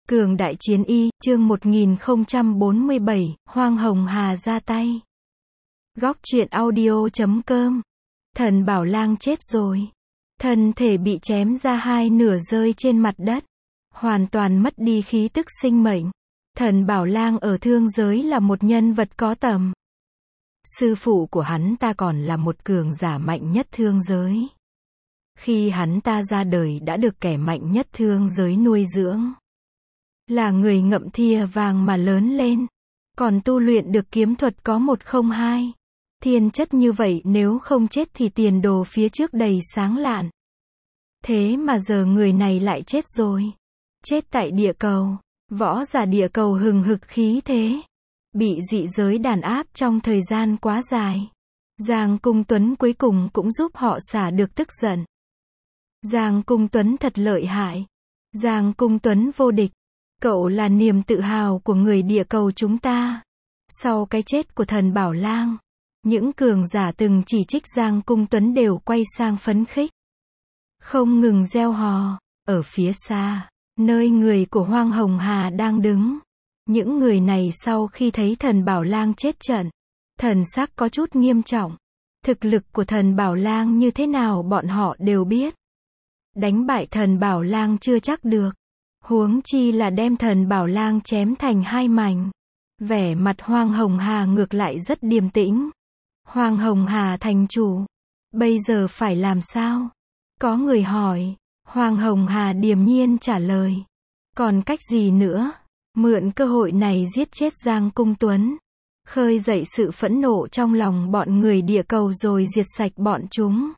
Cường đại chiến y, chương 1047, Hoang Hồng Hà ra tay. Góc truyện audio.com. Thần Bảo Lang chết rồi. Thân thể bị chém ra hai nửa rơi trên mặt đất. Hoàn toàn mất đi khí tức sinh mệnh. Thần Bảo Lang ở thương giới là một nhân vật có tầm. Sư phụ của hắn ta còn là một cường giả mạnh nhất thương giới. Khi hắn ta ra đời đã được kẻ mạnh nhất thương giới nuôi dưỡng. Là người ngậm thìa vàng mà lớn lên. Còn tu luyện được kiếm thuật có 102. Thiên chất như vậy nếu không chết thì tiền đồ phía trước đầy sáng lạn. Thế mà giờ người này lại chết rồi. Chết tại địa cầu. Võ giả địa cầu hừng hực khí thế. Bị dị giới đàn áp trong thời gian quá dài. Giang Cung Tuấn cuối cùng cũng giúp họ xả được tức giận. Giang Cung Tuấn thật lợi hại. Giang Cung Tuấn vô địch. Cậu là niềm tự hào của người địa cầu chúng ta. Sau cái chết của thần Bảo Lang, những cường giả từng chỉ trích Giang Cung Tuấn đều quay sang phấn khích. Không ngừng reo hò. Ở phía xa, nơi người của Hoang Hồng Hà đang đứng. Những người này sau khi thấy thần Bảo Lang chết trận, thần sắc có chút nghiêm trọng. Thực lực của thần Bảo Lang như thế nào bọn họ đều biết. Đánh bại thần Bảo Lang chưa chắc được. Huống chi là đem thần Bảo Lang chém thành hai mảnh. Vẻ mặt Hoang Hồng Hà ngược lại rất điềm tĩnh. Hoang Hồng Hà thành chủ. Bây giờ phải làm sao? Có người hỏi. Hoang Hồng Hà điềm nhiên trả lời. Còn cách gì nữa? Mượn cơ hội này giết chết Giang Cung Tuấn. Khơi dậy sự phẫn nộ trong lòng bọn người địa cầu rồi diệt sạch bọn chúng.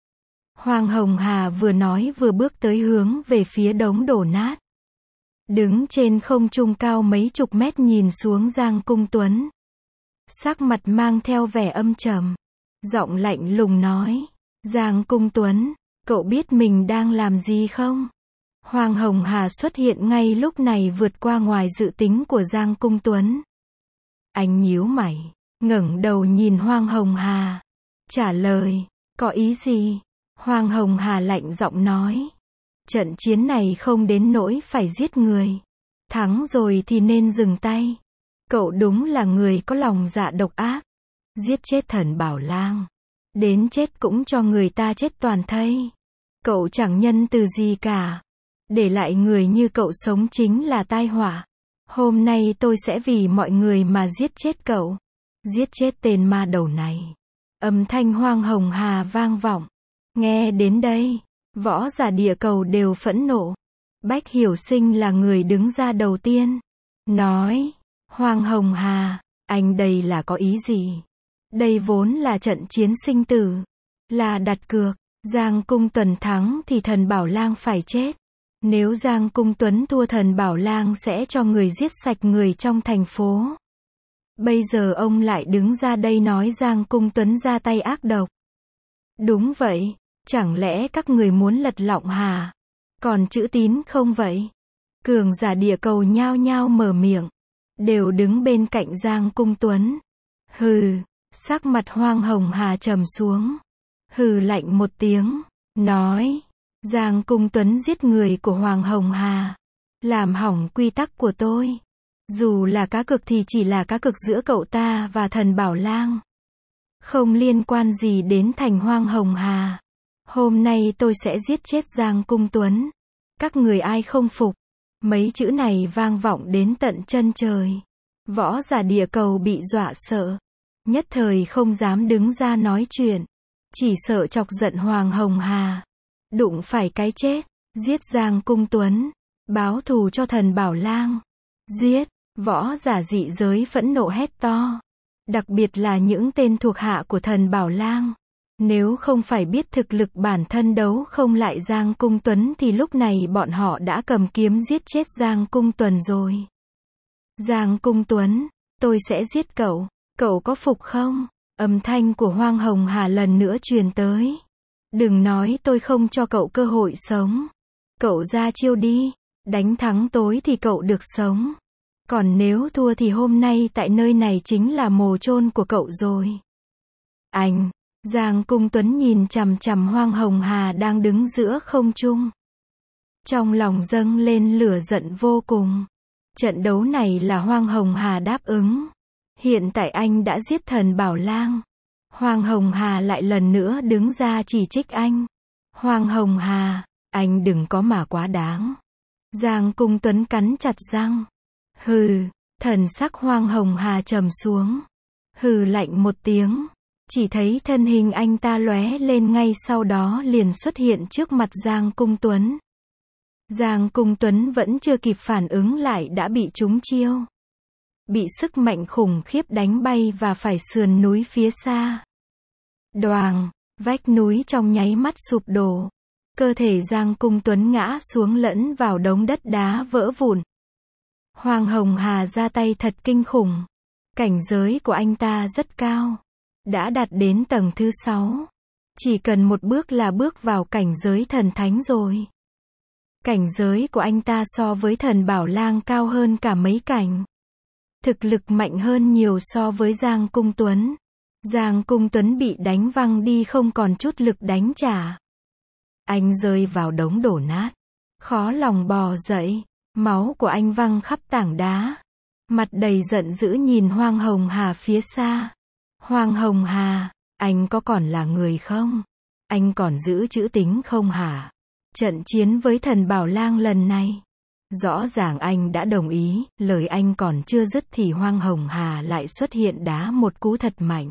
Hoang Hồng Hà vừa nói vừa bước tới hướng về phía đống đổ nát. Đứng trên không trung cao mấy chục mét nhìn xuống Giang Cung Tuấn. Sắc mặt mang theo vẻ âm trầm. Giọng lạnh lùng nói. Giang Cung Tuấn, cậu biết mình đang làm gì không? Hoang Hồng Hà xuất hiện ngay lúc này vượt qua ngoài dự tính của Giang Cung Tuấn. Anh nhíu mày, ngẩng đầu nhìn Hoang Hồng Hà. Trả lời, có ý gì? Hoang Hồng Hà lạnh giọng nói. Trận chiến này không đến nỗi phải giết người. Thắng rồi thì nên dừng tay. Cậu đúng là người có lòng dạ độc ác. Giết chết thần Bảo Lang. Đến chết cũng cho người ta chết toàn thây. Cậu chẳng nhân từ gì cả. Để lại người như cậu sống chính là tai họa. Hôm nay tôi sẽ vì mọi người mà giết chết cậu. Giết chết tên ma đầu này. Âm thanh Hoang Hồng Hà vang vọng. Nghe đến đây, võ giả địa cầu đều phẫn nộ. Bách Hiểu Sinh là người đứng ra đầu tiên. Nói, Hoang Hồng Hà, anh đây là có ý gì? Đây vốn là trận chiến sinh tử. Là đặt cược, Giang Cung Tuấn thắng thì thần Bảo Lang phải chết. Nếu Giang Cung Tuấn thua thần Bảo Lang sẽ cho người giết sạch người trong thành phố. Bây giờ ông lại đứng ra đây nói Giang Cung Tuấn ra tay ác độc. Đúng vậy, chẳng lẽ các người muốn lật lọng hả? Còn chữ Tín không vậy? Cường giả địa cầu nhao nhao mở miệng. Đều đứng bên cạnh Giang Cung Tuấn. Hừ, sắc mặt Hoang Hồng Hà trầm xuống. Hừ lạnh một tiếng, nói. Giang Cung Tuấn giết người của Hoàng Hồng Hà. Làm hỏng quy tắc của tôi. Dù là cá cược thì chỉ là cá cược giữa cậu ta và thần Bảo Lang. Không liên quan gì đến thành Hoang Hồng Hà. Hôm nay tôi sẽ giết chết Giang Cung Tuấn. Các người ai không phục? Mấy chữ này vang vọng đến tận chân trời. Võ giả địa cầu bị dọa sợ. Nhất thời không dám đứng ra nói chuyện. Chỉ sợ chọc giận Hoàng Hồng Hà. Đụng phải cái chết. Giết Giang Cung Tuấn. Báo thù cho thần Bảo Lang. Giết. Võ giả dị giới phẫn nộ hét to. Đặc biệt là những tên thuộc hạ của thần Bảo Lang. Nếu không phải biết thực lực bản thân đấu không lại Giang Cung Tuấn thì lúc này bọn họ đã cầm kiếm giết chết Giang Cung Tuấn rồi. Giang Cung Tuấn, tôi sẽ giết cậu, cậu có phục không? Âm thanh của Hoang Hồng Hà lần nữa truyền tới. Đừng nói tôi không cho cậu cơ hội sống. Cậu ra chiêu đi, đánh thắng tối thì cậu được sống. Còn nếu thua thì hôm nay tại nơi này chính là mồ chôn của cậu rồi. Anh, Giang Cung Tuấn nhìn chằm chằm Hoang Hồng Hà đang đứng giữa không trung. Trong lòng dâng lên lửa giận vô cùng. Trận đấu này là Hoang Hồng Hà đáp ứng. Hiện tại anh đã giết thần Bảo Lang. Hoang Hồng Hà lại lần nữa đứng ra chỉ trích anh. Hoang Hồng Hà, anh đừng có mà quá đáng. Giang Cung Tuấn cắn chặt răng. Hừ, thần sắc Hoang Hồng Hà trầm xuống. Hừ lạnh một tiếng. Chỉ thấy thân hình anh ta lóe lên, ngay sau đó liền xuất hiện trước mặt Giang Cung Tuấn. Giang Cung Tuấn vẫn chưa kịp phản ứng lại đã bị trúng chiêu. Bị sức mạnh khủng khiếp đánh bay và phải sườn núi phía xa. Đoàng, vách núi trong nháy mắt sụp đổ. Cơ thể Giang Cung Tuấn ngã xuống lẫn vào đống đất đá vỡ vụn. Hoang Hồng Hà ra tay thật kinh khủng. Cảnh giới của anh ta rất cao. Đã đạt đến tầng thứ 6. Chỉ cần một bước là bước vào cảnh giới thần thánh rồi. Cảnh giới của anh ta so với thần Bảo Lang cao hơn cả mấy cảnh. Thực lực mạnh hơn nhiều so với Giang Cung Tuấn. Giang Cung Tuấn bị đánh văng đi không còn chút lực đánh trả. Anh rơi vào đống đổ nát. Khó lòng bò dậy. Máu của anh văng khắp tảng đá. Mặt đầy giận dữ nhìn Hoang Hồng Hà phía xa. Hoang Hồng Hà, anh có còn là người không? Anh còn giữ chữ tín không hả? Trận chiến với thần Bảo Lang lần này. Rõ ràng anh đã đồng ý, lời anh còn chưa dứt thì Hoang Hồng Hà lại xuất hiện đá một cú thật mạnh.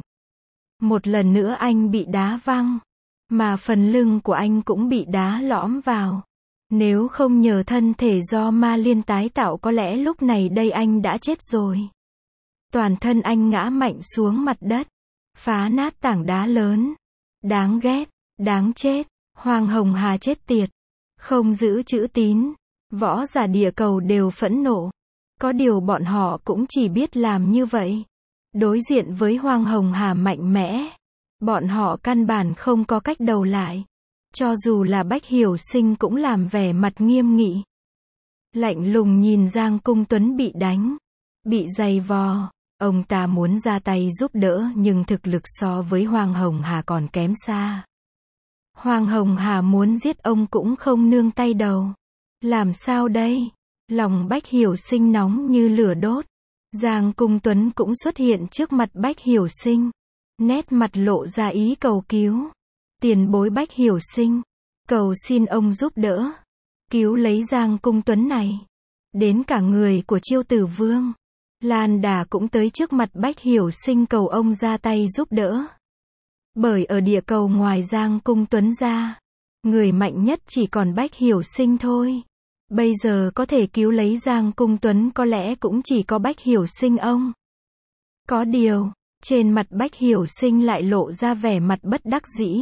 Một lần nữa anh bị đá văng. Mà phần lưng của anh cũng bị đá lõm vào. Nếu không nhờ thân thể do ma liên tái tạo có lẽ lúc này đây anh đã chết rồi. Toàn thân anh ngã mạnh xuống mặt đất. Phá nát tảng đá lớn. Đáng ghét, đáng chết. Hoang Hồng Hà chết tiệt. Không giữ chữ tín. Võ giả địa cầu đều phẫn nộ. Có điều bọn họ cũng chỉ biết làm như vậy. Đối diện với Hoang Hồng Hà mạnh mẽ. Bọn họ căn bản không có cách đầu lại. Cho dù là Bách Hiểu Sinh cũng làm vẻ mặt nghiêm nghị. Lạnh lùng nhìn Giang Cung Tuấn bị đánh. Bị giày vò. Ông ta muốn ra tay giúp đỡ nhưng thực lực so với Hoang Hồng Hà còn kém xa. Hoang Hồng Hà muốn giết ông cũng không nương tay đầu. Làm sao đây? Lòng Bách Hiểu Sinh nóng như lửa đốt. Giang Cung Tuấn cũng xuất hiện trước mặt Bách Hiểu Sinh. Nét mặt lộ ra ý cầu cứu. Tiền bối Bách Hiểu Sinh. Cầu xin ông giúp đỡ. Cứu lấy Giang Cung Tuấn này. Đến cả người của Chiêu Tử Vương. Lan Đà cũng tới trước mặt Bách Hiểu Sinh cầu ông ra tay giúp đỡ. Bởi ở địa cầu ngoài Giang Cung Tuấn ra, người mạnh nhất chỉ còn Bách Hiểu Sinh thôi. Bây giờ có thể cứu lấy Giang Cung Tuấn có lẽ cũng chỉ có Bách Hiểu Sinh ông. Có điều, trên mặt Bách Hiểu Sinh lại lộ ra vẻ mặt bất đắc dĩ.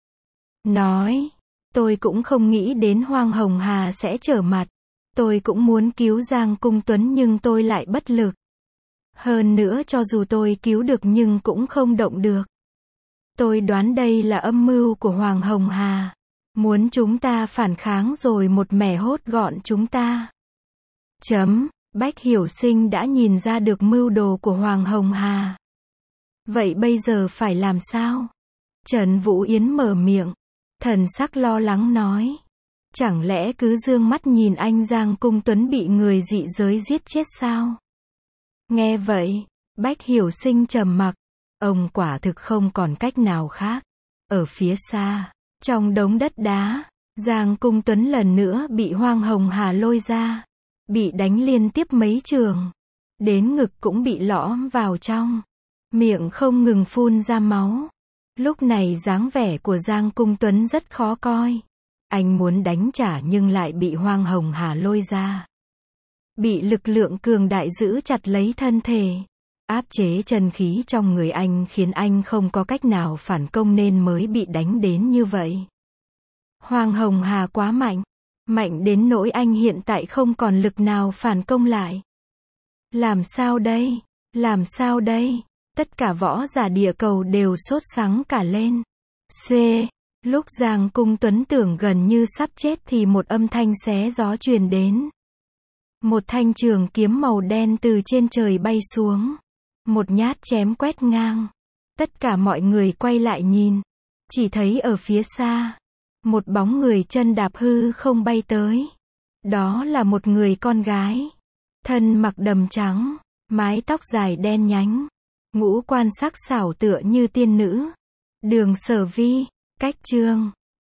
Nói, tôi cũng không nghĩ đến Hoang Hồng Hà sẽ trở mặt. Tôi cũng muốn cứu Giang Cung Tuấn nhưng tôi lại bất lực. Hơn nữa cho dù tôi cứu được nhưng cũng không động được. Tôi đoán đây là âm mưu của Hoàng Hồng Hà. Muốn chúng ta phản kháng rồi một mẻ hốt gọn chúng ta. Bách Hiểu Sinh đã nhìn ra được mưu đồ của Hoàng Hồng Hà. Vậy bây giờ phải làm sao? Trần Vũ Yến mở miệng. Thần sắc lo lắng nói. Chẳng lẽ cứ dương mắt nhìn anh Giang Cung Tuấn bị người dị giới giết chết sao? Nghe vậy, Bách Hiểu Sinh trầm mặc. Ông quả thực không còn cách nào khác. Ở phía xa, trong đống đất đá, Giang Cung Tuấn lần nữa bị Hoang Hồng Hà lôi ra. Bị đánh liên tiếp mấy trường. Đến ngực cũng bị lõm vào trong. Miệng không ngừng phun ra máu. Lúc này dáng vẻ của Giang Cung Tuấn rất khó coi. Anh muốn đánh trả nhưng lại bị Hoang Hồng Hà lôi ra. Bị lực lượng cường đại giữ chặt lấy thân thể. Áp chế chân khí trong người anh khiến anh không có cách nào phản công nên mới bị đánh đến như vậy. Hoang Hồng Hà quá mạnh. Mạnh đến nỗi anh hiện tại không còn lực nào phản công lại. Làm sao đây? Làm sao đây? Tất cả võ giả địa cầu đều sốt sắng cả lên. Lúc Giang Cung Tuấn tưởng gần như sắp chết thì một âm thanh xé gió truyền đến. Một thanh trường kiếm màu đen từ trên trời bay xuống. Một nhát chém quét ngang. Tất cả mọi người quay lại nhìn. Chỉ thấy ở phía xa, một bóng người chân đạp hư không bay tới. Đó là một người con gái. Thân mặc đầm trắng, mái tóc dài đen nhánh, ngũ quan sắc sảo tựa như tiên nữ. Đường Sở Vi, cách chương